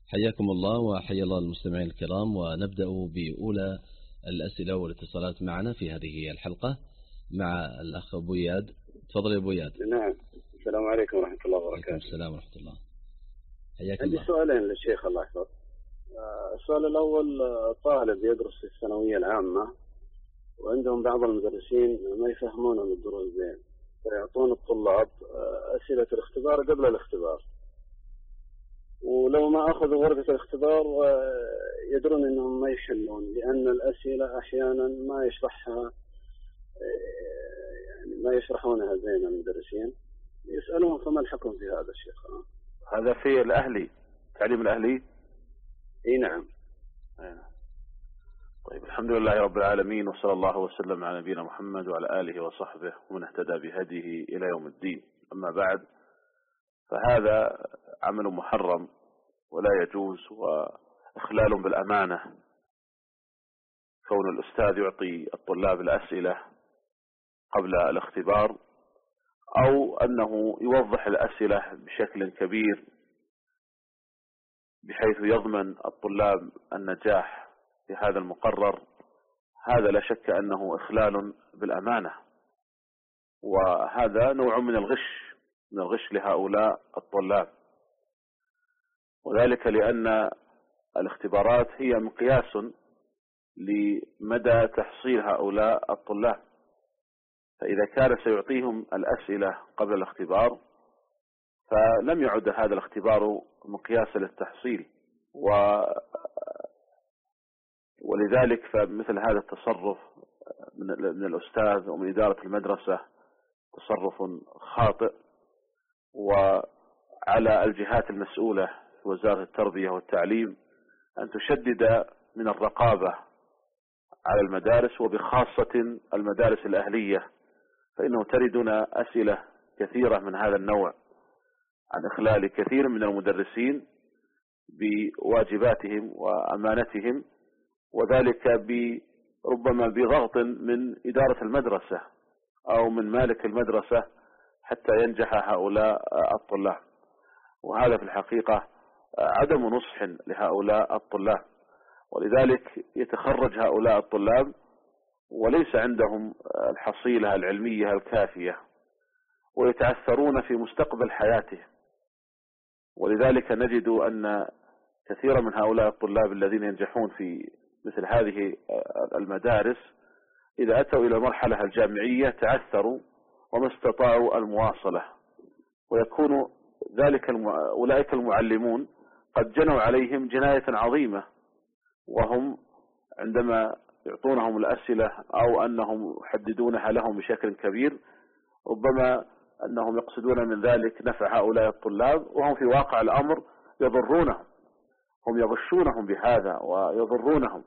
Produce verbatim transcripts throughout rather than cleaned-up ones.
حياكم الله وحيا الله المستمعين الكرام، ونبدأ بأولى الأسئلة والاتصالات معنا في هذه الحلقة مع الأخ أبو إياد. تفضل يا أبو إياد. نعم، السلام عليكم ورحمة الله وبركاته. السلام ورحمة الله. حياك عندي الله. سؤالين للشيخ الله يحفظه. السؤال الأول، طالب يدرس في الثانوية العامة وعندهم بعض المدرسين ما يفهمون الدروس زين، فيعطون الطلاب أسئلة الاختبار قبل الاختبار، ولو ما أخذوا ورقة الاختبار يدرون أنهم ما يحلون، لأن الأسئلة أحيانا ما يشرحها يعني ما يشرحونها زين المدرسين، يسألون فما الحكم في هذا الشيخ؟ هذا في الأهلي، تعليم الأهلي. اي نعم. طيب، الحمد لله رب العالمين، وصلى الله وسلم على نبينا محمد وعلى آله وصحبه ومن اهتدى بهديه إلى يوم الدين. أما بعد، فهذا عمل محرم ولا يجوز، وإخلال بالأمانة كون الأستاذ يعطي الطلاب الأسئلة قبل الاختبار، أو أنه يوضح الأسئلة بشكل كبير بحيث يضمن الطلاب النجاح في هذا المقرر. هذا لا شك أنه إخلال بالأمانة، وهذا نوع من الغش من الغش لهؤلاء الطلاب، وذلك لأن الاختبارات هي مقياس لمدى تحصيل هؤلاء الطلاب، فإذا كان سيعطيهم الأسئلة قبل الاختبار فلم يعد هذا الاختبار مقياسا للتحصيل، و ولذلك فمثل هذا التصرف من الأستاذ ومن إدارة المدرسة تصرف خاطئ، وعلى الجهات المسؤولة في وزارة التربية والتعليم أن تشدد من الرقابة على المدارس، وبخاصة المدارس الأهلية، فإنه تردنا أسئلة كثيرة من هذا النوع عن إخلال كثير من المدرسين بواجباتهم وأمانتهم، وذلك ربما بضغط من إدارة المدرسة أو من مالك المدرسة حتى ينجح هؤلاء الطلاب. وهذا في الحقيقة عدم نصح لهؤلاء الطلاب، ولذلك يتخرج هؤلاء الطلاب وليس عندهم الحصيلة العلمية الكافية، ويتعثرون في مستقبل حياتهم. ولذلك نجد أن كثيرا من هؤلاء الطلاب الذين ينجحون في مثل هذه المدارس إذا أتوا إلى المرحلة الجامعية تعثروا وما استطاعوا المواصلة، ويكون ذلك أولئك المعلمون قد جنوا عليهم جناية عظيمة، وهم عندما يعطونهم الأسئلة أو أنهم يحددونها لهم بشكل كبير ربما أنهم يقصدون من ذلك نفع هؤلاء الطلاب، وهم في واقع الأمر يضرونهم، هم يغشونهم بهذا ويضرونهم.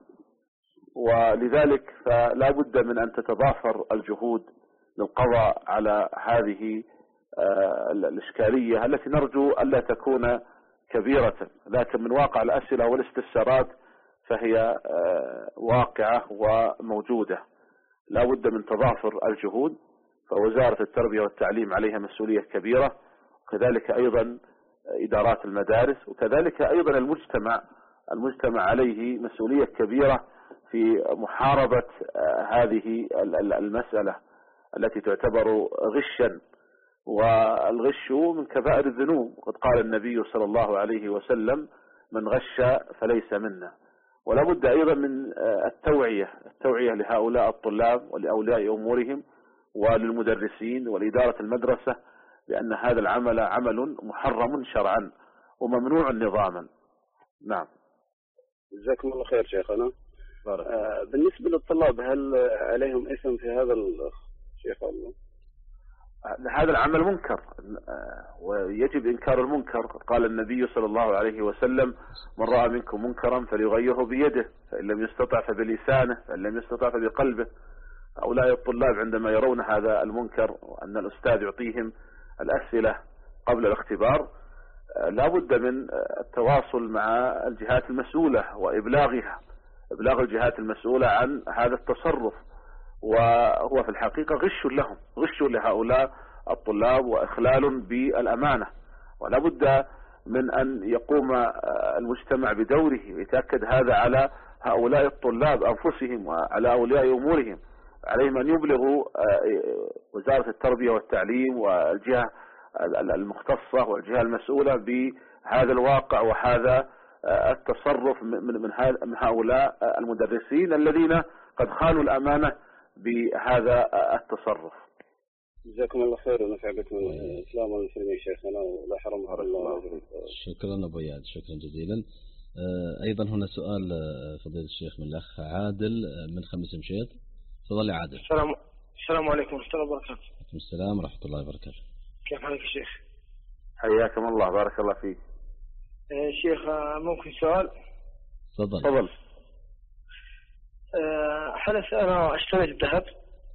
ولذلك فلا بد من أن تتضافر الجهود للقضاء على هذه الإشكالية التي نرجو ألا تكون كبيرة، لكن من واقع الأسئلة والاستفسارات فهي واقعة وموجودة. لا بد من تضافر الجهود، فوزارة التربية والتعليم عليها مسؤولية كبيرة، وكذلك أيضا إدارات المدارس، وكذلك أيضا المجتمع المجتمع عليه مسؤولية كبيرة في محاربة هذه المسألة التي تعتبر غشا، والغش من كبائر الذنوب، وقد قال النبي صلى الله عليه وسلم: من غش فليس منا. ولا بد أيضا من التوعية التوعية لهؤلاء الطلاب ولأولياء أمورهم وللمدرسين ولإدارة المدرسة بأن هذا العمل عمل محرم شرعا وممنوع نظاما. نعم. جزاكم الله خير شيخنا. آه بالنسبة للطلاب هل عليهم إثم في هذا الشيخ؟ الله هذا العمل منكر ويجب إنكار المنكر. قال النبي صلى الله عليه وسلم: من رأى منكم منكرا فليغيره بيده، فإن لم يستطع فبلسانه، فإن لم يستطع فبقلبه. هؤلاء الطلاب عندما يرون هذا المنكر وأن الأستاذ يعطيهم الأسئلة قبل الاختبار لا بد من التواصل مع الجهات المسؤولة وإبلاغها إبلاغ الجهات المسؤولة عن هذا التصرف، وهو في الحقيقة غش لهم غش لهؤلاء الطلاب وإخلال بالأمانة. ولا بد من أن يقوم المجتمع بدوره ويتأكد هذا على هؤلاء الطلاب أنفسهم وعلى أولياء أمورهم. عليهم أن يبلغوا وزارة التربية والتعليم والجهة المختصة والجهة المسؤولة بهذا الواقع وهذا التصرف من هؤلاء المدرسين الذين قد خانوا الأمانة بهذا التصرف. جزاكم الله خير ونفع بكم الإسلام والمسلمين شيخنا ولا حرمها الله. شكرا أبو اياد، شكرا جزيلا. أيضا هنا سؤال فضيلة الشيخ من الأخ عادل من خمس مشيط. تفضل يا عادل. السلام السلام عليكم ورحمة الله وبركاته. وعليكم السلام ورحمة الله وبركاته. كيف حالك يا شيخ؟ حياكم الله، بارك الله فيك. شيخ ممكن سؤال؟ تفضل. تفضل. حلف أنا اشتريت الذهب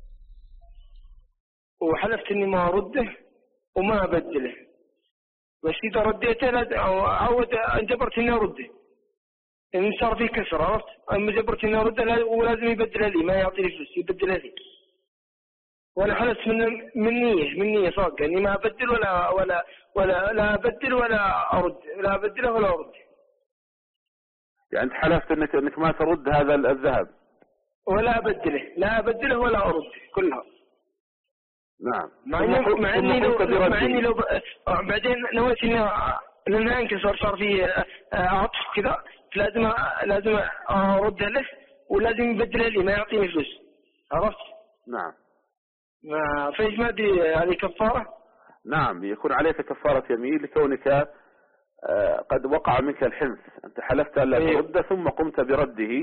وحلفت إني ما أرده وما أبدله، بس إذا رديته أو عود انجبرت إني أرده، إن صار فيه كسر، عرفت؟ أما جبرت إني أرده ولازم يبدله لي، ما يعطيني فلوس يبدله لي. وأنا حلفت من من نية من نية صادقة إني ما أبدل ولا ولا ولا لا أبدل ولا أرد، لا أبدله ولا أرد. يعني أنت حلفت إنك إنك ما ترد هذا الذهب؟ ولا أبدله، لا أبدله ولا أرد كلها. نعم. مع إني مع إني لو مع إني لو بعدين نويت إنه لأنه انكسر صار فيه عطف كذا، لازم لازم أرد له ولازم يبدله لي، ما يعطيني فلوس، عرفت؟ نعم. ما فيش ما أدري هذه كفارة؟ نعم، يكون عليك كفارة يمين لكونك قد وقع منك الحنث، أنت حلفت ألا ترد ثم قمت برده،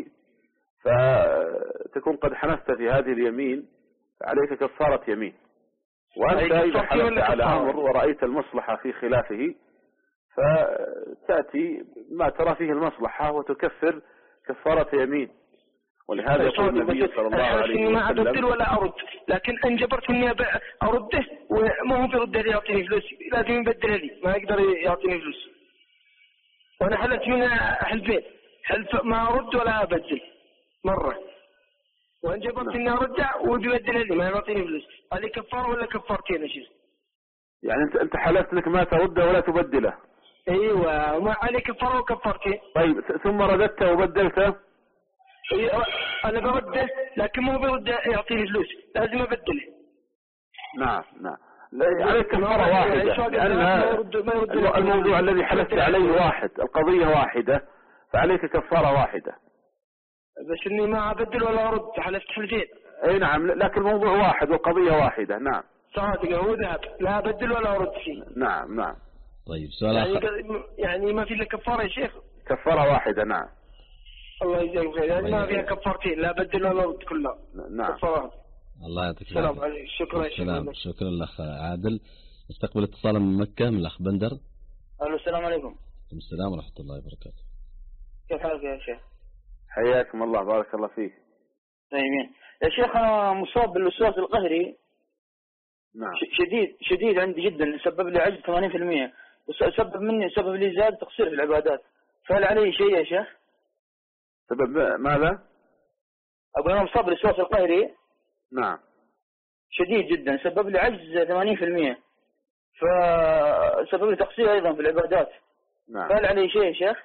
فتكون قد حنثت في هذه اليمين، عليك كفارة يمين. وأنت إذا حلفت على أمر ورأيت المصلحة في خلافه فتأتي ما ترى فيه المصلحة وتكفر كفارة يمين. ولهذا يقول النبي صلى الله عليه وسلم ما أبدل ولا أرد، لكن أنجبرت إني أرده وما هو برد لي يعطيني فلوس، لازم يبدل لي، ما يقدر يعطيني فلوس. وأنا حلفت من حلفين، حلف ما أرد ولا أبدل مرة، وانجبرت إني أرجع ويبدل لي، ما يعطيني فلوس. هذه كفارة ولا كفارتين يا شيخ؟ يعني أنت أنت حلفت إنك ما ترده ولا تبدله. أيوة، ما عليه كفارة وكفارتين. طيب ثم رددته وبدلته؟ أنا برده لكن مو برد يعطيني فلوس، لازم أبدله. نعم نعم. عليك كفارة واحدة، لأن الموضوع الذي حلفت عليه واحد، القضية واحدة، فعليك كفارة واحدة. بس إني ما أبدل ولا أرد، حلفت حلفين. أي نعم، لكن الموضوع واحد والقضية واحدة. نعم. صادق، هو ذهب، لا أبدل ولا أرد فيه. نعم نعم. طيب سؤال يعني آخر. يعني ما في إلا كفارة يا شيخ؟ كفارة واحدة. نعم. الله يجزاك خير، يعني ما فيها كفارتين، لا أبدل ولا أرد كلها. نعم. كفارة. الله يعطيك السلام عليكم. شكرا شكرا شكرا الأخ عادل. استقبل اتصالا من مكة من الأخ بندر. ألو، السلام عليكم. وعليكم السلام ورحمة الله وبركاته. كيف حالك يا شيخ؟ حياكم الله، بارك الله فيك. طيبين يا شيخ، أنا مصاب بالوسواس القهري. نعم. شديد شديد عندي جدا، سبب لي عجز ثمانين بالمئة، وسبب مني سبب لي زاد تقصير في العبادات. فهل علي شيء يا شيخ؟ سبب ماذا؟ أقول أنا مصاب بالوسواس القهري. نعم. شديد جدا، سبب لي عجز ثمانين بالمئة، فسبب لي تقصير أيضا في العبادات. نعم. فهل علي شيء يا شيخ؟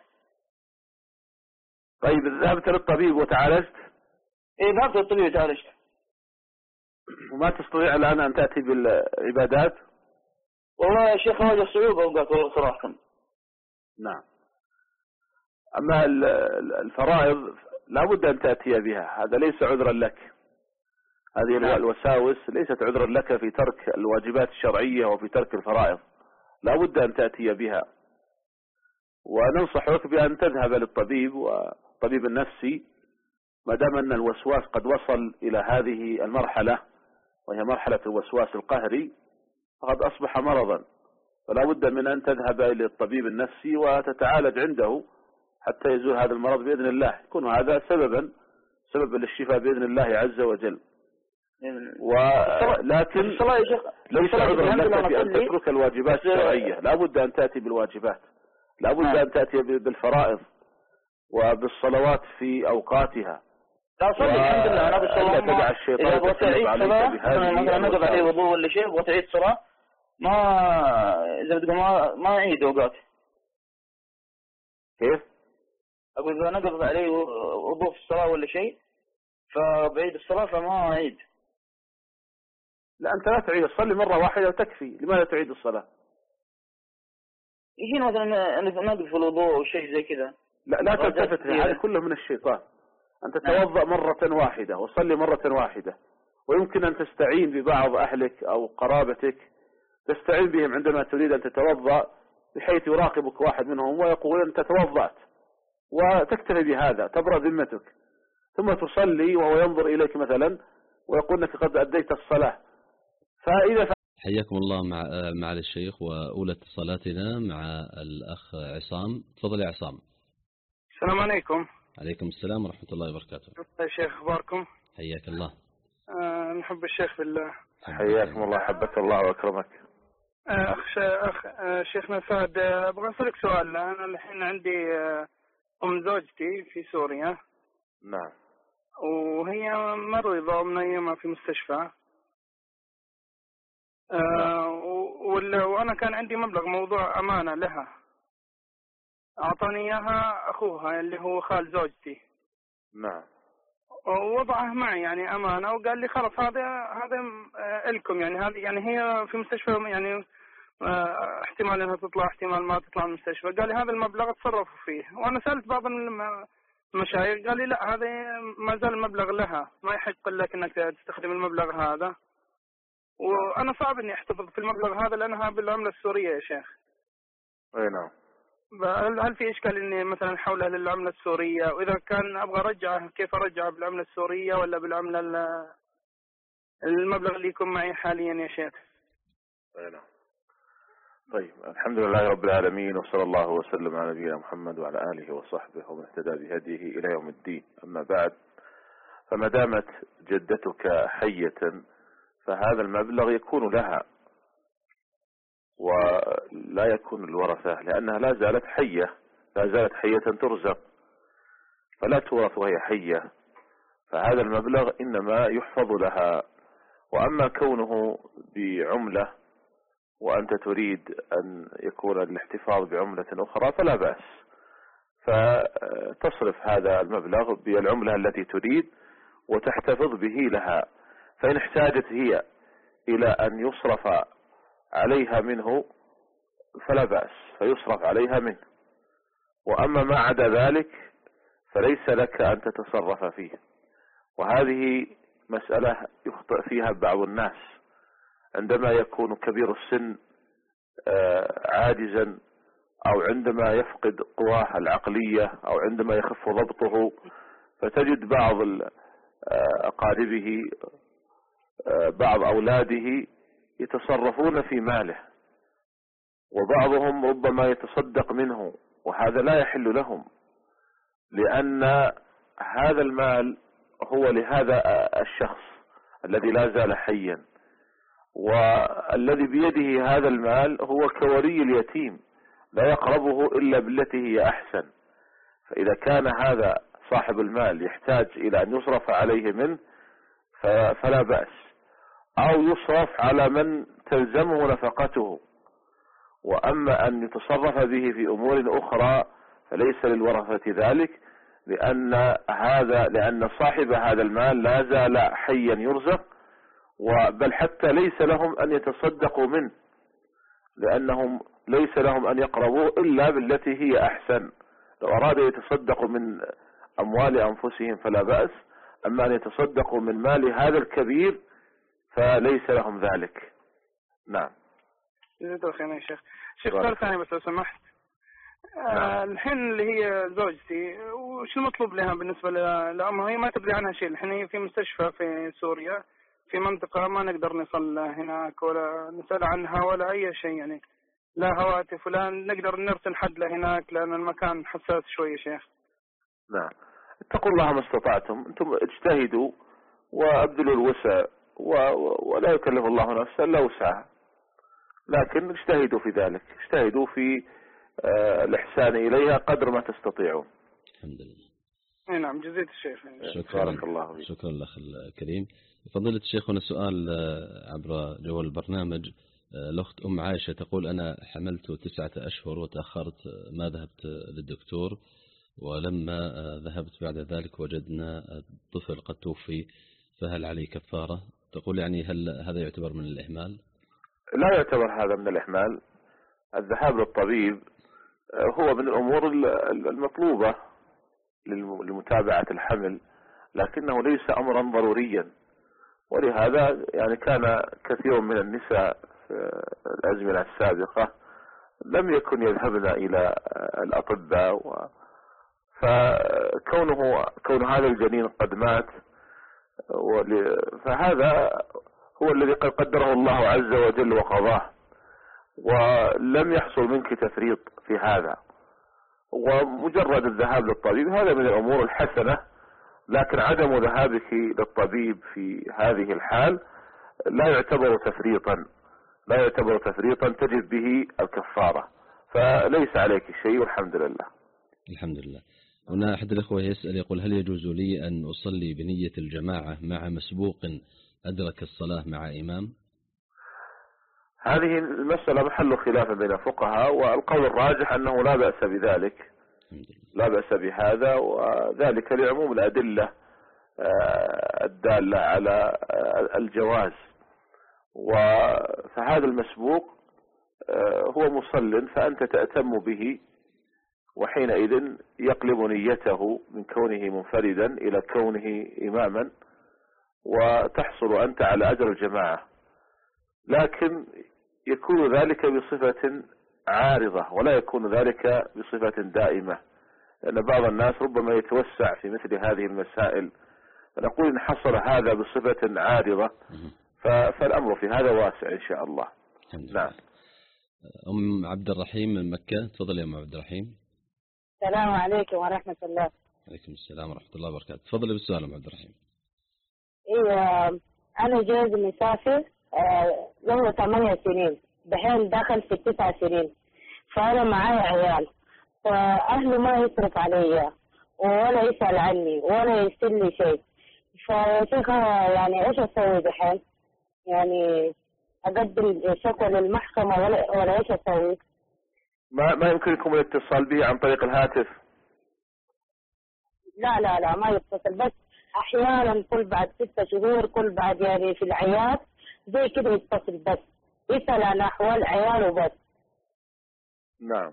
طيب ذهبت للطبيب وتعالجت؟ إيه، ذهبت للطبيب وتعالجت. وما تستطيع الآن أن تأتي بالعبادات؟ والله يا شيخ أواجه صعوبة أوقات والله صراحة. نعم. أما الفرائض لا بد أن تأتي بها، هذا ليس عذرا لك. هذه نعم. الوساوس ليست عذرا لك في ترك الواجبات الشرعية وفي ترك الفرائض، لا بد أن تأتي بها. وننصحك بأن تذهب للطبيب والطبيب النفسي ما دام أن الوسواس قد وصل إلى هذه المرحلة، وهي مرحلة الوسواس القهري، فقد أصبح مرضا، فلا بد من أن تذهب إلى الطبيب النفسي وتتعالج عنده حتى يزول هذا المرض بإذن الله، يكون هذا سببا سببا للشفاء بإذن الله عز وجل. ولكن ليس عذرا لك في أن تترك الواجبات الشرعية، لا بد أن تأتي بالواجبات، لا بد أن تأتي بالفرائض وبالصلوات في أوقاتها. لا صلي الحمد لله، أنا بالصلاة ما تدع الشيطان إذا بغيت أعيد صلاة، أنا مثلا نقض عليه وضوء ولا شيء، بغيت أعيد صلاة ما إذا بتقول ما ما أعيد أوقات. كيف؟ أقول إذا نقض علي وضوء في الصلاة ولا شيء فبعيد الصلاة فما أعيد. لا أنت لا تعيد، صلي مرة واحدة وتكفي. لماذا تعيد الصلاة؟ يجينا مثلا نقض في الوضوء أو شيء زي كذا. لا لا تلتفت، هذا كله من الشيطان. أنت توضأ مرة واحدة وصلي مرة واحدة، ويمكن أن تستعين ببعض أهلك أو قرابتك، تستعين بهم عندما تريد أن تتوضأ بحيث يراقبك واحد منهم ويقول أنت توضأت، وتكتفي بهذا تبرأ ذمتك، ثم تصلي وهو ينظر إليك مثلا ويقول أنك قد أديت الصلاة. فإذا ف... حياكم الله مع مع الشيخ، وأولى اتصالاتنا مع الأخ عصام. تفضل يا عصام. السلام عليكم. عليكم السلام ورحمة الله وبركاته. يا شيخ أخباركم؟ حياك الله. آه نحب الشيخ بالله. حياكم الله، حبك الله وأكرمك. آه أخ أخ آه شيخنا فهد، أبغى أسألك سؤال. أنا الحين عندي آه أم زوجتي في سوريا. نعم. وهي مريضة من أيامها في مستشفى. آه وأنا كان عندي مبلغ موضوع أمانة لها، أعطاني إياها أخوها اللي هو خال زوجتي. نعم. ووضعه معي يعني أمانة، وقال لي خلاص هذا هذا لكم، يعني هذه يعني هي في مستشفى، يعني احتمال أنها تطلع احتمال ما تطلع من المستشفى. قال لي هذا المبلغ تصرفوا فيه. وأنا سألت بعض المشايخ قال لي لا، هذا ما زال المبلغ لها، ما يحق لك أنك تستخدم المبلغ هذا. وأنا صعب إني أحتفظ في المبلغ هذا لأنها بالعملة السورية يا شيخ. أي نعم. هل في إشكال إني مثلا حولها للعملة السورية؟ وإذا كان أبغى أرجعه كيف أرجعه، بالعملة السورية ولا بالعملة المبلغ اللي يكون معي حاليا يا شيخ؟ أي نعم. طيب، الحمد لله رب العالمين، وصلى الله وسلم على نبينا محمد وعلى آله وصحبه ومن اهتدى بهديه إلى يوم الدين. أما بعد، فما دامت جدتك حية فهذا المبلغ يكون لها ولا يكون الورثة، لأنها لا زالت حية، لا زالت حية ترزق، فلا تورث وهي حية. فهذا المبلغ إنما يحفظ لها. وأما كونه بعملة وأنت تريد أن يكون الاحتفاظ بعملة أخرى فلا بأس، فتصرف هذا المبلغ بالعملة التي تريد وتحتفظ به لها. فإن احتاجت هي إلى أن يصرف عليها منه فلا بأس، فيصرف عليها منه. وأما ما عدا ذلك فليس لك أن تتصرف فيه. وهذه مسألة يخطئ فيها بعض الناس عندما يكون كبير السن عاجزا، أو عندما يفقد قواه العقلية، أو عندما يخف ضبطه، فتجد بعض أقاربه بعض أولاده يتصرفون في ماله، وبعضهم ربما يتصدق منه، وهذا لا يحل لهم، لأن هذا المال هو لهذا الشخص الذي لا زال حيا، والذي بيده هذا المال هو كولي اليتيم لا يقربه إلا بالتي هي أحسن. فإذا كان هذا صاحب المال يحتاج إلى أن يصرف عليه منه فلا بأس، أو يصرف على من تلزمه نفقته. وأما أن يتصرف به في أمور أخرى فليس للورثة ذلك، لأن هذا لأن صاحب هذا المال لا زال حيا يرزق، بل حتى ليس لهم أن يتصدقوا منه، لأنهم ليس لهم أن يقربوا إلا بالتي هي أحسن. لو أرادوا يتصدقوا من أموال أنفسهم فلا بأس، أما أن يتصدقوا من مال هذا الكبير فليس لهم ذلك. نعم. جزاك الله خير يا شيخ. شيخ سؤال ثاني بس لو سمحت. آه الحين اللي هي زوجتي وش المطلوب لها بالنسبة لأمها؟ هي ما تدري عنها شيء. الحين هي في مستشفى في سوريا في منطقة ما نقدر نصل هناك ولا نسأل عنها ولا أي شيء، يعني لا هواتف ولا نقدر نرسل حد لهناك لأن المكان حساس شوية شيخ. نعم. اتقوا الله ما استطعتم، انتم اجتهدوا وابذلوا الوسع، ولا يكلف الله نفسا الا وسعها، لكن اجتهدوا في ذلك، اجتهدوا في آه الإحسان إليها قدر ما تستطيعون. الحمد لله. اي نعم. جزيت الشيخ. شكرا. بارك الله فيك. شكرا الأخ الكريم. فضيلة الشيخ، هنا سؤال عبر جوال البرنامج الأخت أم عائشة تقول أنا حملت تسعة أشهر وتأخرت ما ذهبت للدكتور، ولما ذهبت بعد ذلك وجدنا الطفل قد توفي، فهل علي كفارة؟ تقول يعني هل هذا يعتبر من الإهمال؟ لا يعتبر هذا من الإهمال. الذهاب للطبيب هو من الأمور المطلوبة لمتابعة الحمل، لكنه ليس أمرا ضروريا. ولهذا يعني كان كثير من النساء في الأزمنة السابقة لم يكن يذهبن إلى الأطباء، و فكونه كون هذا الجنين قد مات، فهذا هو الذي قد قدره الله عز وجل وقضاه، ولم يحصل منك تفريط في هذا. ومجرد الذهاب للطبيب هذا من الأمور الحسنة، لكن عدم ذهابك للطبيب في هذه الحال لا يعتبر تفريطا، لا يعتبر تفريطا تجب به الكفارة، فليس عليك شيء والحمد لله. الحمد لله. هنا أحد الأخوة يسأل يقول هل يجوز لي أن أصلي بنية الجماعة مع مسبوق أدرك الصلاة مع إمام؟ هذه المسألة محل خلاف بين الفقهاء، والقول الراجح أنه لا بأس بذلك، لا بأس بهذا، وذلك لعموم الأدلة الدالة على الجواز. فهذا المسبوق هو مصل، فأنت تأتم به، وحينئذ يقلب نيته من كونه منفردا إلى كونه إماما، وتحصل أنت على أجر الجماعة. لكن يكون ذلك بصفة عارضة، ولا يكون ذلك بصفة دائمة، لأن بعض الناس ربما يتوسع في مثل هذه المسائل. فنقول إن حصل هذا بصفة عارضة فالأمر في هذا واسع إن شاء الله. نعم. أم عبد الرحيم من مكة، تفضل يا أم عبد الرحيم. السلام عليكم ورحمة الله. عليكم السلام ورحمة الله وبركاته. تفضل بالسؤال أم عبد الرحيم. إيه، أنا جوزي مسافر له ثمانية سنين، بحين دخل في تسع سنين، فأنا معايا عيال، فأهله ما يصرف علي ولا يسأل عني ولا يرسل لي شيء. فيا شيخ يعني إيش أسوي بحين؟ يعني أقدم شكوى للمحكمة ولا ولا إيش أسوي؟ ما ما يمكنكم الاتصال به عن طريق الهاتف؟ لا لا لا ما يتصل، بس أحيانا كل بعد ستة شهور، كل بعد يعني في العياد زي كده يتصل، بس يسأل عن أحوال عياله بس. نعم.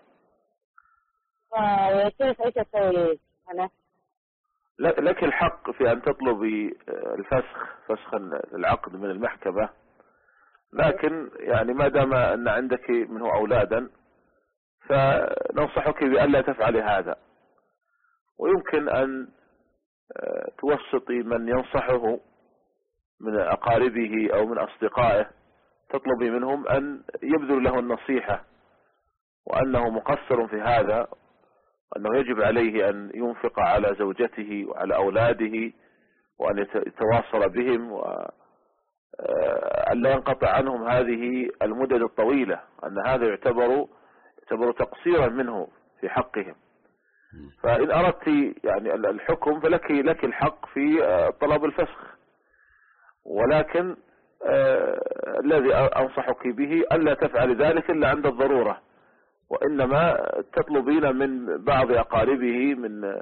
فيا شيخ إيش أسوي أنا؟ لك الحق في أن تطلبي الفسخ، فسخ العقد من المحكمة، لكن يعني ما دام أن عندك منه أولادا فننصحك بألا تفعلي هذا، ويمكن أن توسطي من ينصحه من أقاربه أو من أصدقائه، تطلبي منهم أن يبذل له النصيحة، وأنه مقصر في هذا، وأنه يجب عليه أن ينفق على زوجته وعلى أولاده، وأن يتواصل بهم، وأن لا ينقطع عنهم هذه المدد الطويلة، أن هذا يعتبر يعتبر تقصيرا منه في حقهم. فإن أردت يعني الحكم فلك لك الحق في طلب الفسخ، ولكن الذي أنصحك به ألا تفعل ذلك إلا عند الضرورة، وإنما تطلبين من بعض أقاربه من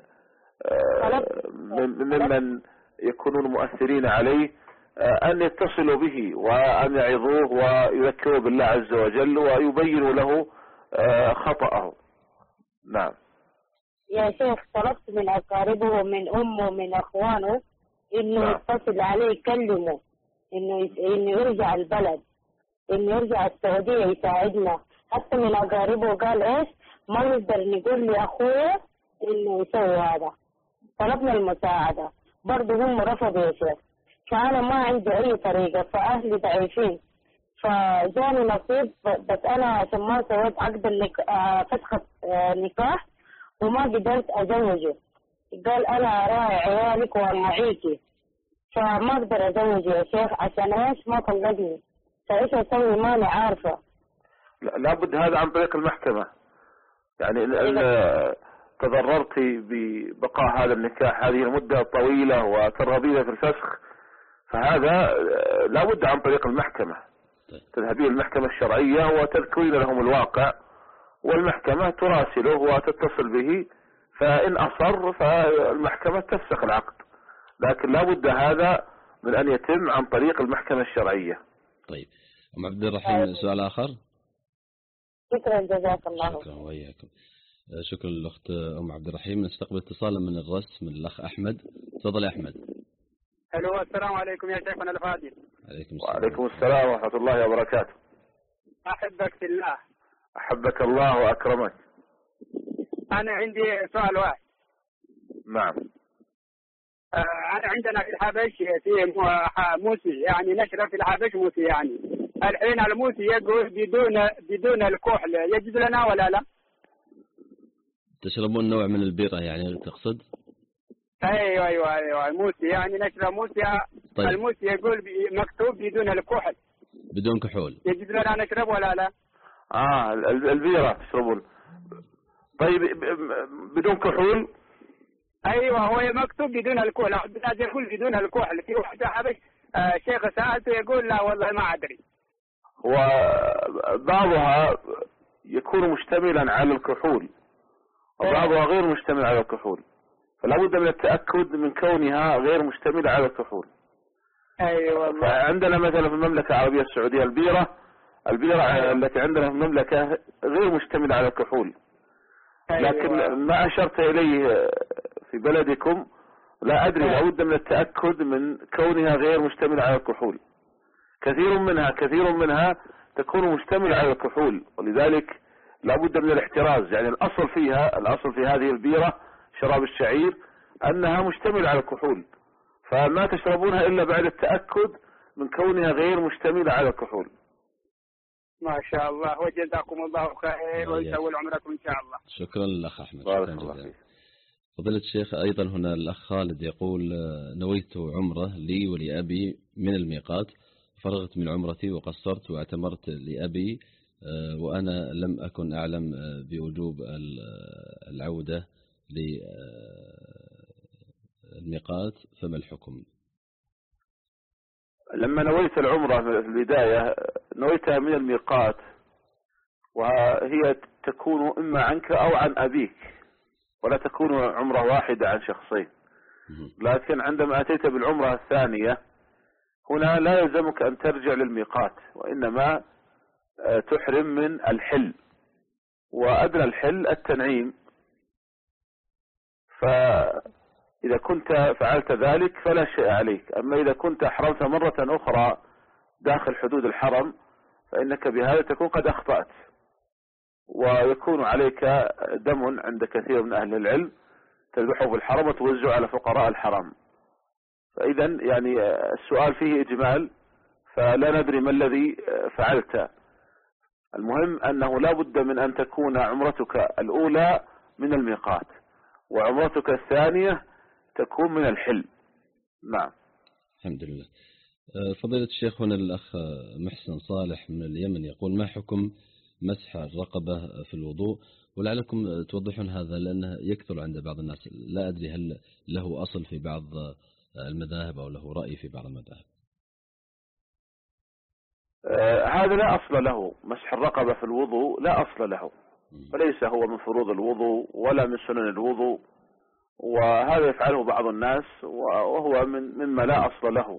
ممن يكونون مؤثرين عليه أن يتصلوا به وأن يعظوه ويذكروا بالله عز وجل ويبينوا له خطأه. نعم. يا شيخ طلبت من أقاربه ومن أمه ومن أخوانه إنه نعم. يتصل عليه يكلمه إنه إنه يرجع البلد، إنه يرجع السعودية يساعدنا. حتى من أقاربه قال إيش ما نقدر نقول لأخوه إنه يسوي هذا. طلبنا المساعدة برضه هم رفضوا يا شيخ، فأنا ما عندي أي طريقة، فأهلي ضعيفين، فجاني نصيب، بس أنا عشان ما سويت عقد فسخ نكاح وما قدرت أزوجه. قال أنا أراعي عيالك وأراعيكي، فما أقدر أزوجه يا شيخ عشان إيش ما طلقني، فإيش أسوي ماني عارفة. لابد هذا عن طريق المحكمة، يعني إن تضررت ببقاء هذا النكاح هذه المدة الطويلة وترغبين في الفسخ، فهذا لابد عن طريق المحكمة. تذهبين المحكمة الشرعية وتذكرين لهم الواقع، والمحكمة تراسله وتتصل به، فإن أصر فالمحكمة تفسخ العقد، لكن لا بد هذا من أن يتم عن طريق المحكمة الشرعية. طيب أم عبد الرحيم سؤال آخر؟ شكرا جزاك الله. شكرا وإياكم. شكرا للأخت أم عبد الرحيم. نستقبل اتصالا من الرس من الأخ أحمد. تفضل أحمد. الو السلام عليكم يا شيخنا الفاضل. عليكم السلام. وعليكم السلام ورحمة الله وبركاته. أحبك في الله. أحبك الله وأكرمك. أنا عندي سؤال واحد. نعم. أنا عندنا في الحبش في موسي، يعني نشرب في الحبش موسي، يعني الحين الموسي يقول بدون بدون الكحل، يجوز لنا ولا لا؟ تشربون نوع من البيرة يعني تقصد؟ ايوه ايوه ايوه موسي، يعني نشرب موسي. طيب. الموسي يقول مكتوب بدون الكحل. بدون كحول. يجوز لنا نشرب ولا لا؟ اه البيرة تشربون. طيب بدون كحول؟ ايوه هو مكتوب بدون الكحول، الناس يقول بدون الكحل. في واحد حبش آه شيخ سألته يقول لا والله ما أدري. وبعضها يكون مشتملا على الكحول وبعضها غير مشتمل على الكحول، فلا بد من التأكد من كونها غير مشتملة على الكحول. ايوه. فعندنا مثلا في المملكة العربية السعودية البيرة البيرة أيوة. التي عندنا في المملكة غير مشتملة على الكحول. أيوة. لكن ما أشرت إليه في بلدكم لا أدري، لا بد من التأكد من كونها غير مشتملة على الكحول. كثير منها كثير منها تكون مشتملة على الكحول، ولذلك لا بد من الاحتراز. يعني الأصل فيها الأصل في هذه البيرة شراب الشعير أنها مشتملة على الكحول، فما تشربونها إلا بعد التأكد من كونها غير مشتملة على الكحول. ما شاء الله، وجزاكم الله خير ويسول عمركم إن شاء الله. شكرا للأخ أحمد. بارك الله فيك. فضيلة الشيخ أيضا هنا الأخ خالد يقول نويت عمرة لي ولأبي من الميقات، فرغت من عمرتي وقصرت واعتمرت لأبي وأنا لم أكن أعلم بوجوب العودة للميقات، فما الحكم؟ لما نويت العمرة في البداية نويتها من الميقات، وهي تكون إما عنك أو عن أبيك، ولا تكون عمرة واحدة عن شخصين. لكن عندما أتيت بالعمرة الثانية هنا لا يلزمك أن ترجع للميقات، وإنما تحرم من الحل، وأدنى الحل التنعيم. فإذا كنت فعلت ذلك فلا شيء عليك. أما إذا كنت أحرمت مرة أخرى داخل حدود الحرم فإنك بهذا تكون قد أخطأت، ويكون عليك دم عند كثير من أهل العلم تذبحه في الحرم وتوزعه على فقراء الحرم. فإذا يعني السؤال فيه إجمال، فلا ندري ما الذي فعلت. المهم أنه لا بد من أن تكون عمرتك الأولى من الميقات، وعمرتك الثانية تكون من الحل. نعم. الحمد لله. فضيلة الشيخ هنا الأخ محسن صالح من اليمن يقول ما حكم مسح الرقبة في الوضوء؟ ولعلكم توضحون هذا لأنه يكثر عند بعض الناس، لا أدري هل له أصل في بعض المذاهب أو له رأي في بعض المذاهب. آه هذا لا أصل له. مسح الرقبة في الوضوء لا أصل له، فليس هو من فروض الوضوء ولا من سنن الوضوء، وهذا يفعله بعض الناس وهو من مما لا أصل له،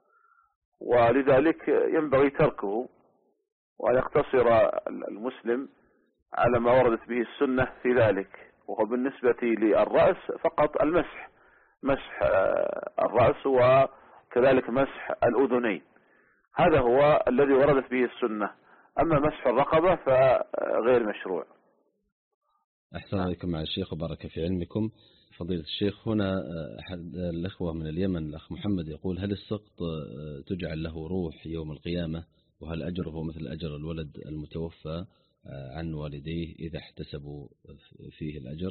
ولذلك ينبغي تركه وأن يقتصر المسلم على ما وردت به السنة في ذلك. وهو بالنسبة للرأس فقط المسح، مسح الرأس وكذلك مسح الأذنين، هذا هو الذي وردت به السنة. أما مسح الرقبة فغير مشروع. أحسن عليكم مع الشيخ وبارك في علمكم. فضيلة الشيخ هنا أحد الأخوة من اليمن الأخ محمد يقول هل السقط تجعل له روح يوم القيامة؟ وهل أجره مثل أجر الولد المتوفى عن والديه إذا احتسبوا فيه الأجر؟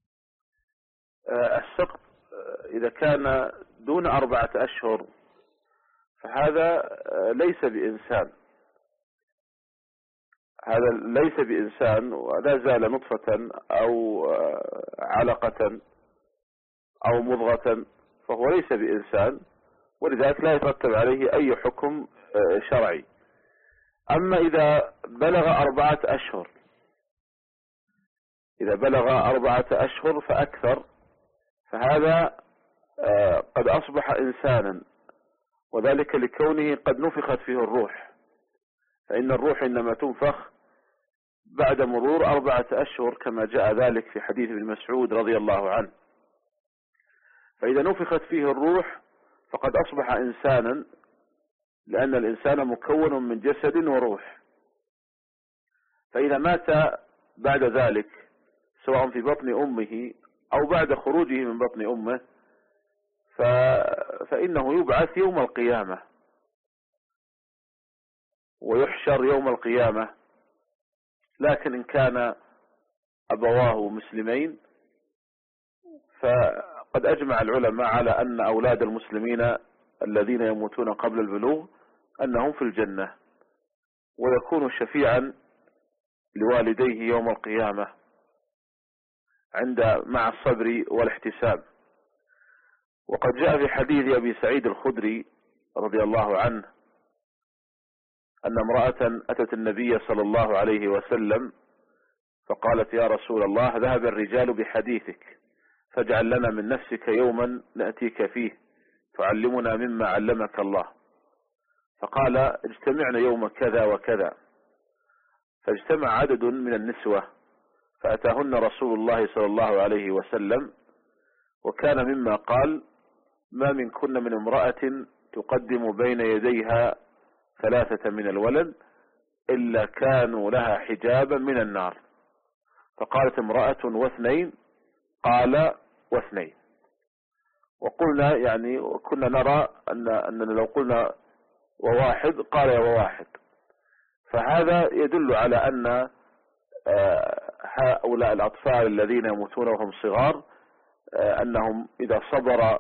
السقط إذا كان دون أربعة أشهر فهذا ليس بإنسان، هذا ليس بإنسان ولا زال نطفة أو علقة أو مضغة، فهو ليس بإنسان، ولذلك لا يترتب عليه أي حكم شرعي. أما إذا بلغ أربعة أشهر إذا بلغ أربعة أشهر فأكثر فهذا قد أصبح إنسانا، وذلك لكونه قد نفخت فيه الروح، فإن الروح إنما تنفخ بعد مرور أربعة أشهر كما جاء ذلك في حديث ابن مسعود رضي الله عنه. فإذا نفخت فيه الروح فقد أصبح إنسانا، لأن الإنسان مكون من جسد وروح. فإذا مات بعد ذلك سواء في بطن أمه أو بعد خروجه من بطن أمه ف... فإنه يبعث يوم القيامة ويحشر يوم القيامة. لكن إن كان أبواه مسلمين فقد أجمع العلماء على أن أولاد المسلمين الذين يموتون قبل البلوغ أنهم في الجنة، ويكون شفيعا لوالديه يوم القيامة عند مع الصبر والاحتساب. وقد جاء في حديث أبي سعيد الخدري رضي الله عنه أن امرأة أتت النبي صلى الله عليه وسلم فقالت: يا رسول الله، ذهب الرجال بحديثك، فاجعل لنا من نفسك يوما نأتيك فيه تعلمنا مما علمك الله. فقال: اجتمعنا يوم كذا وكذا. فاجتمع عدد من النسوة فأتاهن رسول الله صلى الله عليه وسلم، وكان مما قال: ما من كن من امرأة تقدم بين يديها ثلاثة من الولد إلا كانوا لها حجابا من النار. فقالت امرأة: واثنين؟ قال: واثنين. وقلنا يعني كنا نرى أن أننا لو قلنا وواحد قال يا وواحد. فهذا يدل على أن هؤلاء الأطفال الذين يموتون وهم صغار أنهم إذا صبر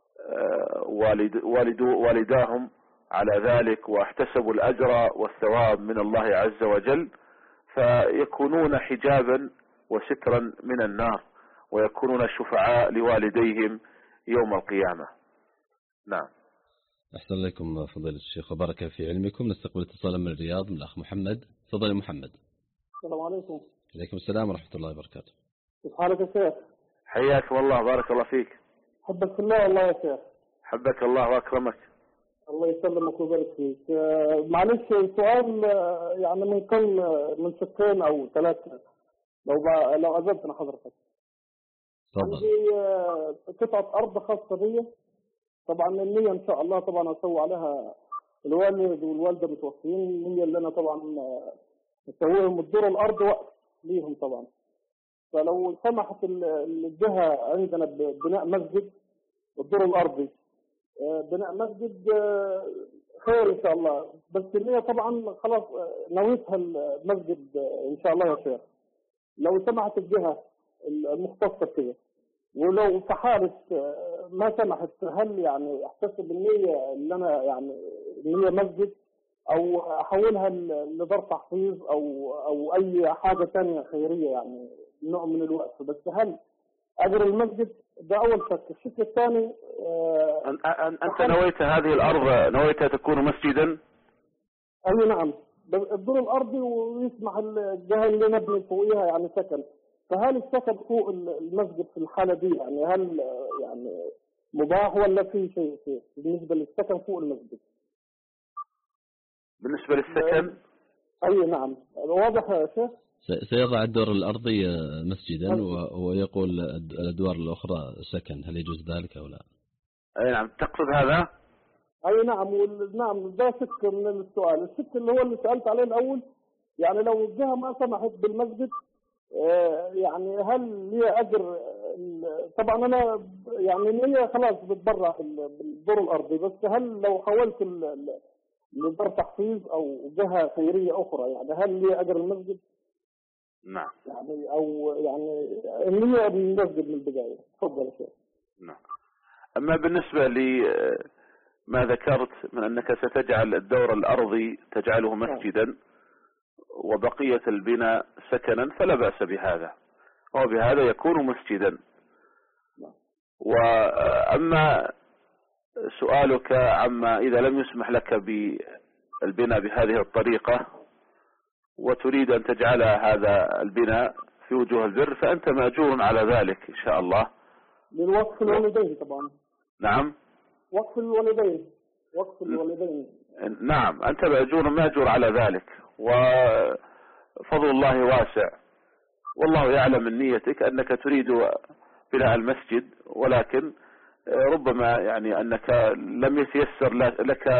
والد والد والداهم على ذلك واحتسبوا الأجر والثواب من الله عز وجل فيكونون حجابا وسترا من النار، ويكونون شفعاء لوالديهم يوم القيامة. نعم. أحسن لكم فضيلة الشيخ وبارك في علمكم. نستقبل اتصالا من الرياض من الأخ محمد. تفضل محمد. السلام عليكم. عليكم السلام ورحمة الله وبركاته. كيف حالك يا شيخ؟ حياكم الله، بارك الله فيك. حبك في الله والله يا شيخ. حبك الله وأكرمك. الله يسلمك ويبارك فيك. معلش سؤال يعني من كم من سكين أو ثلاثة لو لو أذنتنا حضرتك. تفضل. عندي قطعة أرض خاصة بي، طبعا النية إن شاء الله طبعا أسوي عليها الوالد والوالدة متوفيين، النية اللي أنا طبعا أسويهم الدور الأرض وقت ليهم طبعا. فلو سمحت الجهة عندنا ببناء مسجد الدور الأرضي، بناء مسجد خير إن شاء الله، بس النية طبعا خلاص نويتها المسجد إن شاء الله يا شيخ. لو سمحت الجهة المختصة كده، ولو في حالة ما سمحت هل يعني احتسب النية اللي أنا يعني النية مسجد أو أحولها لدار تحفيظ أو أو أي حاجة ثانية خيرية يعني نوع من الوقت، بس هل أجر المسجد؟ ده أول شك. الشك الثاني أن أنت نويت هذه الأرض نويتها تكون مسجدا؟ أي نعم، الدور الأرضي ويسمح الجهة اللي نبني فوقيها يعني سكن، فهل السكن فوق المسجد في الحالة دي يعني هل يعني مباح ولا في شيء فيه بالنسبة للسكن فوق المسجد؟ بالنسبة للسكن؟ أي نعم، واضح يا شيخ؟ سيضع الدور الأرضي مسجدا ويقول الأدوار الأخرى سكن، هل يجوز ذلك أو لا؟ أي نعم، تقصد هذا؟ أي نعم. نعم ده شك من السؤال. الشك اللي هو اللي سألت عليه الأول، يعني لو الجهة ما سمحت بالمسجد يعني هل لي أجر؟ طبعا أنا يعني النية خلاص بتبرع بالدور الأرضي، بس هل لو حولت لدار تحفيظ أو جهة خيرية أخرى يعني هل لي أجر المسجد؟ نعم. يعني أو يعني النية بالمسجد من البداية. تفضل يا شيخ. نعم. أما بالنسبة لما ذكرت من أنك ستجعل الدور الأرضي تجعله مسجدا وبقية البناء سكنا فلا بأس بهذا، وبهذا يكون مسجدا. وأما سؤالك عما إذا لم يسمح لك البناء بهذه الطريقة وتريد أن تجعل هذا البناء في وجوه البر فأنت مأجور على ذلك إن شاء الله. للوقف الوالدين طبعا. نعم. وقف الوالدين. وقف الوالدين. نعم أنت مأجور مأجور على ذلك، وفضل الله واسع، والله يعلم من نيتك أنك تريد بناء المسجد، ولكن ربما يعني أنك لم يتيسر لك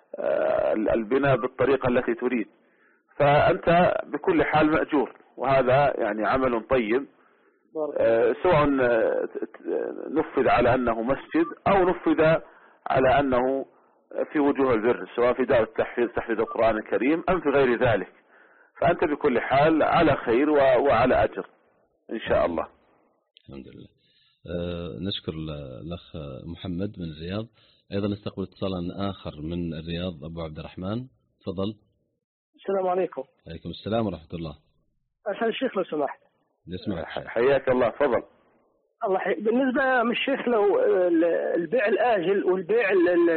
البناء بالطريقة التي تريد، فأنت بكل حال مأجور، وهذا يعني عمل طيب سواء نفذ على أنه مسجد أو نفذ على أنه في وجوه البر، سواء في دار التحفيظ تحفيظ القرآن الكريم أم في غير ذلك، فأنت بكل حال على خير وعلى أجر إن شاء الله. الحمد لله. أه نشكر الأخ محمد من الرياض. أيضا نستقبل اتصالا آخر من الرياض، أبو عبد الرحمن، تفضل. السلام عليكم. عليكم السلام ورحمة الله. أسأل الشيخ لو سمحت. نسمع. حياك الله، تفضل. الله حي... بالنسبة يا الشيخ لو البيع الآجل والبيع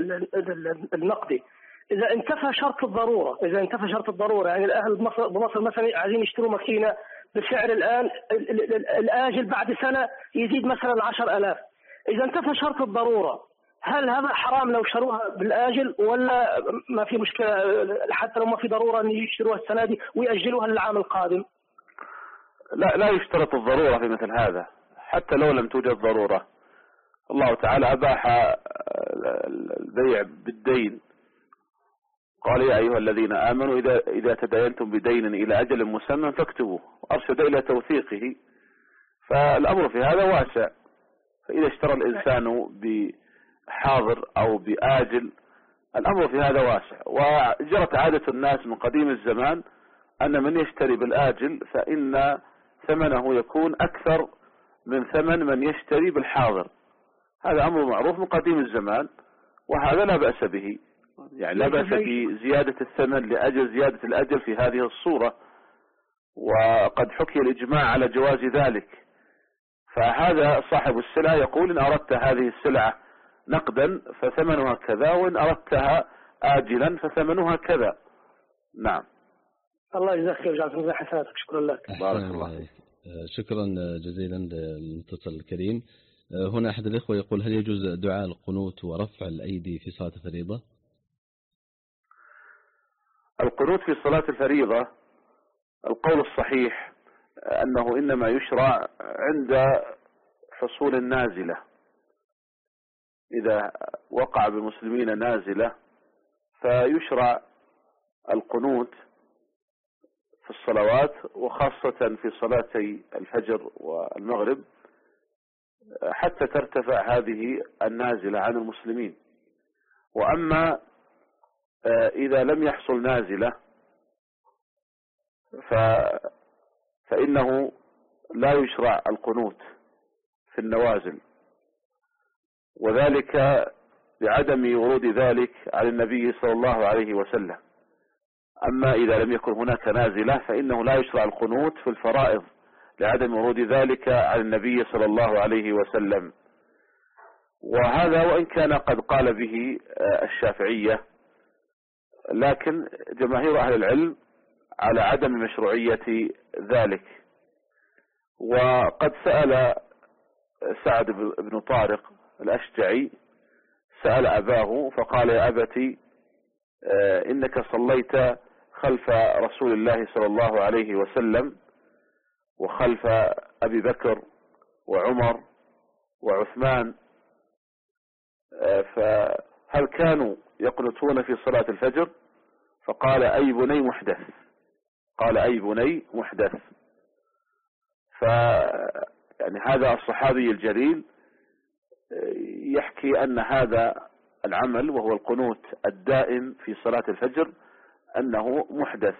النقدي، إذا انتفى شرط الضرورة، إذا انتفى شرط الضرورة، يعني الأهل بمصر, بمصر مثلا عايزين يشتروا ماكينة بالسعر الآن الآجل بعد سنة يزيد مثلا عشر ألاف، إذا انتفى شرط الضرورة هل هذا حرام لو شروها بالآجل ولا ما في مشكلة حتى لو ما في ضرورة أن يشتروها السنة دي ويأجلوها للعام القادم؟ لا لا يشترط الضرورة في مثل هذا، حتى لو لم توجد ضرورة. الله تعالى أباح البيع بالدين، قال يا أيها الذين آمنوا إذا إذا تداينتم بدين إلى أجل مسمى فاكتبوه، وأرشد إلى توثيقه، فالأمر في هذا واسع. فإذا اشترى الإنسان بحاضر أو بآجل الأمر في هذا واسع، وجرت عادة الناس من قديم الزمان أن من يشتري بالآجل فإن ثمنه يكون أكثر من ثمن من يشتري بالحاضر، هذا أمر معروف من قديم الزمان، وهذا لا بأس به، يعني لا بأس بزيادة الثمن لأجل زيادة الأجل في هذه الصورة، وقد حكي الإجماع على جواز ذلك. فهذا صاحب السلعة يقول إن أردت هذه السلعة نقدا فثمنها كذا، وإن أردتها آجلا فثمنها كذا. نعم. الله يجزاك خير ويجعل في ميزان حسناتك. شكرا لك. بارك الله. شكرا جزيلا للمتصل الكريم. هنا أحد الإخوة يقول هل يجوز دعاء القنوت ورفع الأيدي في صلاة الفريضة؟ القنوت في صلاة الفريضة القول الصحيح أنه إنما يشرع عند حصول النازلة، إذا وقع بالمسلمين نازلة فيشرع القنوت في الصلوات، وخاصة في صلاتي الفجر والمغرب، حتى ترتفع هذه النازلة عن المسلمين. وأما إذا لم يحصل نازلة ف فإنه لا يشرع القنوت في النوازل، وذلك لعدم ورود ذلك عن النبي صلى الله عليه وسلم. أما إذا لم يكن هناك نازلة فإنه لا يشرع القنوت في الفرائض لعدم ورود ذلك عن النبي صلى الله عليه وسلم. وهذا وإن كان قد قال به الشافعية، لكن جماهير أهل العلم على عدم مشروعية ذلك. وقد سأل سعد بن طارق الأشجعي سأل أباه فقال يا أبتي إنك صليت خلف رسول الله صلى الله عليه وسلم وخلف أبي بكر وعمر وعثمان، فهل كانوا يقنتون في صلاة الفجر؟ فقال أي بني محدث، قال أي بني محدث. ف يعني هذا الصحابي الجليل يحكي أن هذا العمل وهو القنوت الدائم في صلاة الفجر أنه محدث.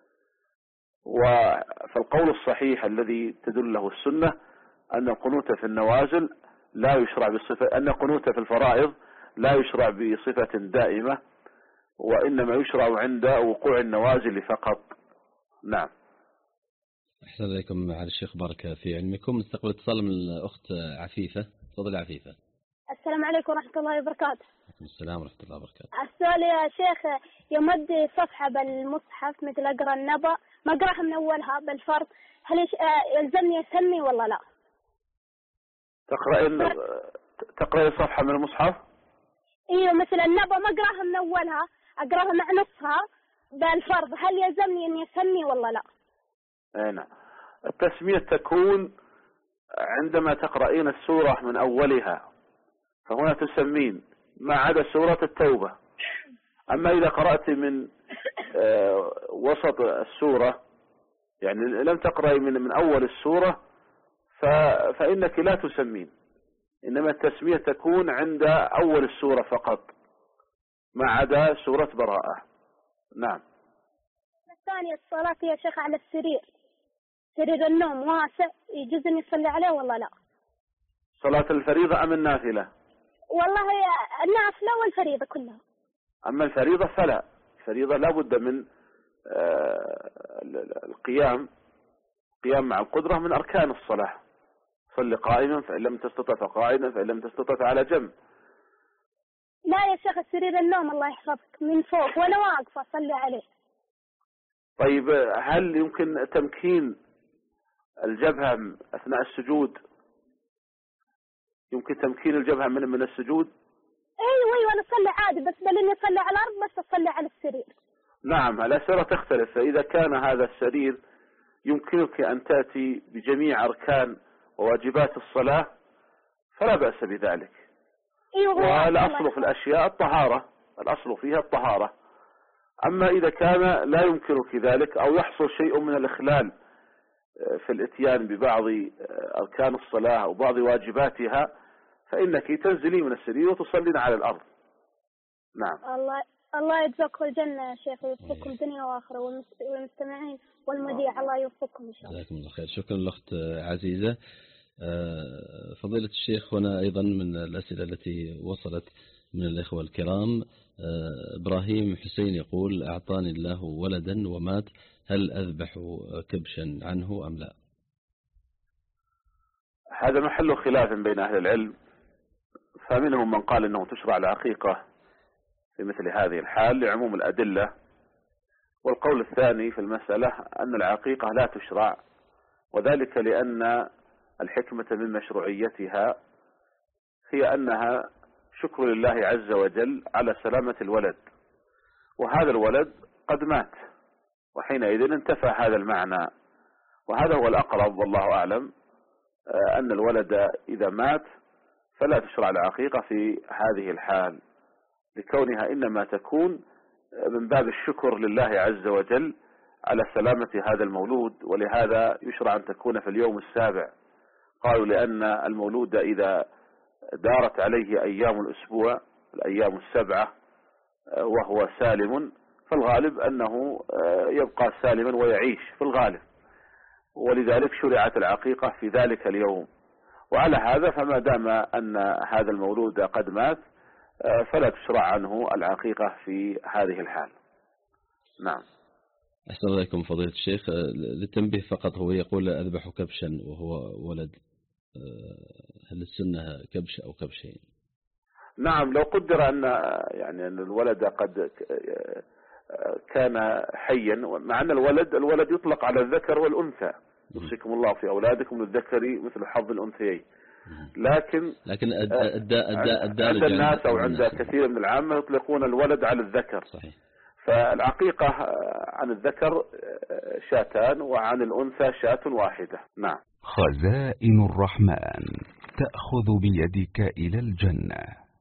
فالقول الصحيح الذي تدله السنة أن القنوت في النوازل لا يشرع بصفة، أن القنوت في الفرائض لا يشرع بصفة دائمة، وإنما يشرع عند وقوع النوازل فقط. نعم. أحسن إليكم على الشيخ، بارك في علمكم. نستقبل اتصال من الأخت عفيفة. تفضل عفيفة. السلام عليكم ورحمة الله وبركاته. عليكم السلام ورحمة الله وبركاته. السؤال يا شيخ، يمد صفحة بالمصحف مثل أقرأ النبأ ما أقرأها من أولها بالفرض، هل يلزمني أسمي ولا لا؟ تقرأين تقرأي صفحة من المصحف؟ ايوه مثل النبأ ما أقرأها من أولها، أقرأها مع نصها بالفرض، هل يلزمني إني أسمي ولا لا؟ اي نعم. التسمية تكون عندما تقرأين السورة من أولها، فهنا تسمين ما عدا سورة التوبة. أما إذا قرأت من وسط السورة، يعني لم تقرأي من من أول السورة، فإنك لا تسمين، إنما التسمية تكون عند أول السورة فقط ما عدا سورة براءة. نعم. الثانية الصلاة يا شيخ على السرير، سرير النوم واسع، يجوز أن يصلي عليه ولا لا؟ صلاة الفريضة أم النافلة؟ والله النافلة والفريضة كلها. أما الفريضة فلا، الفريضة لا بد من القيام قيام مع القدرة من أركان الصلاة. صل قائما فإن لم تستطع فقاعدا فإن لم تستطع على جنب. لا يا شيخ السرير النوم الله يحفظك من فوق وأنا واقفة أصلي عليه. طيب هل يمكن تمكين الجبهة أثناء السجود؟ يمكن تمكين الجبهة من من السجود؟ ايوه ايوه انا اصلي عادي، بس بل اني اصلي على الارض بس اصلي على السرير. نعم الأسئلة تختلف. فإذا كان هذا السرير يمكنك أن تأتي بجميع أركان وواجبات الصلاة فلا بأس بذلك. ايوه والأصل في الأشياء الطهارة، الأصل فيها الطهارة. أما إذا كان لا يمكنك ذلك أو يحصل شيء من الإخلال في الاتيان ببعض أركان الصلاة أو بعض واجباتها، فإنك تنزلي من السرير وتصلين على الأرض. نعم. الله الله يجزاكم الجنة يا شيخ ويوفقكم دنيا وآخرة، والمستمعين والمذيع الله يوفقكم إن شاء الله. جزاكم الله خير. شكرا الأخت عزيزة. فضيلة الشيخ، هنا أيضا من الأسئلة التي وصلت من الإخوة الكرام، إبراهيم حسين يقول: أعطاني الله ولدا ومات، هل أذبح كبشا عنه أم لا؟ هذا محل خلاف بين أهل العلم، فمنهم من قال أنه تشرع العقيقة في مثل هذه الحال لعموم الأدلة، والقول الثاني في المسألة أن العقيقة لا تشرع، وذلك لأن الحكمة من مشروعيتها هي أنها شكر لله عز وجل على سلامة الولد، وهذا الولد قد مات، وحينئذ انتفى هذا المعنى، وهذا هو الأقرب والله أعلم، أن الولد إذا مات فلا تشرع العقيقة في هذه الحال، لكونها إنما تكون من باب الشكر لله عز وجل على سلامة هذا المولود، ولهذا يشرع أن تكون في اليوم السابع. قالوا لأن المولود إذا دارت عليه أيام الأسبوع الأيام السبعة وهو سالم، فالغالب أنه يبقى سالما ويعيش في الغالب، ولذلك شرعت العقيقة في ذلك اليوم. وعلى هذا فما دام أن هذا المولود قد مات فلا تشرع عنه العقيقة في هذه الحال. نعم. أحسن الله إليكم فضيلة الشيخ. للتنبيه فقط، هو يقول أذبح كبشا وهو ولد، هل السنة كبش أو كبشين؟ نعم، لو قدر أن يعني أن الولد قد كان حيا، مع أن الولد الولد يطلق على الذكر والأنثى، يوصيكم الله في أولادكم للذكر مثل حظ الأنثيين، لكن لكن عند الناس أو عند كثير من العامة يطلقون الولد على الذكر. صحيح. فالعقيقة عن الذكر شاتان وعن الأنثى شاة واحدة. نعم. خزائن الرحمن تأخذ بيدك إلى الجنة.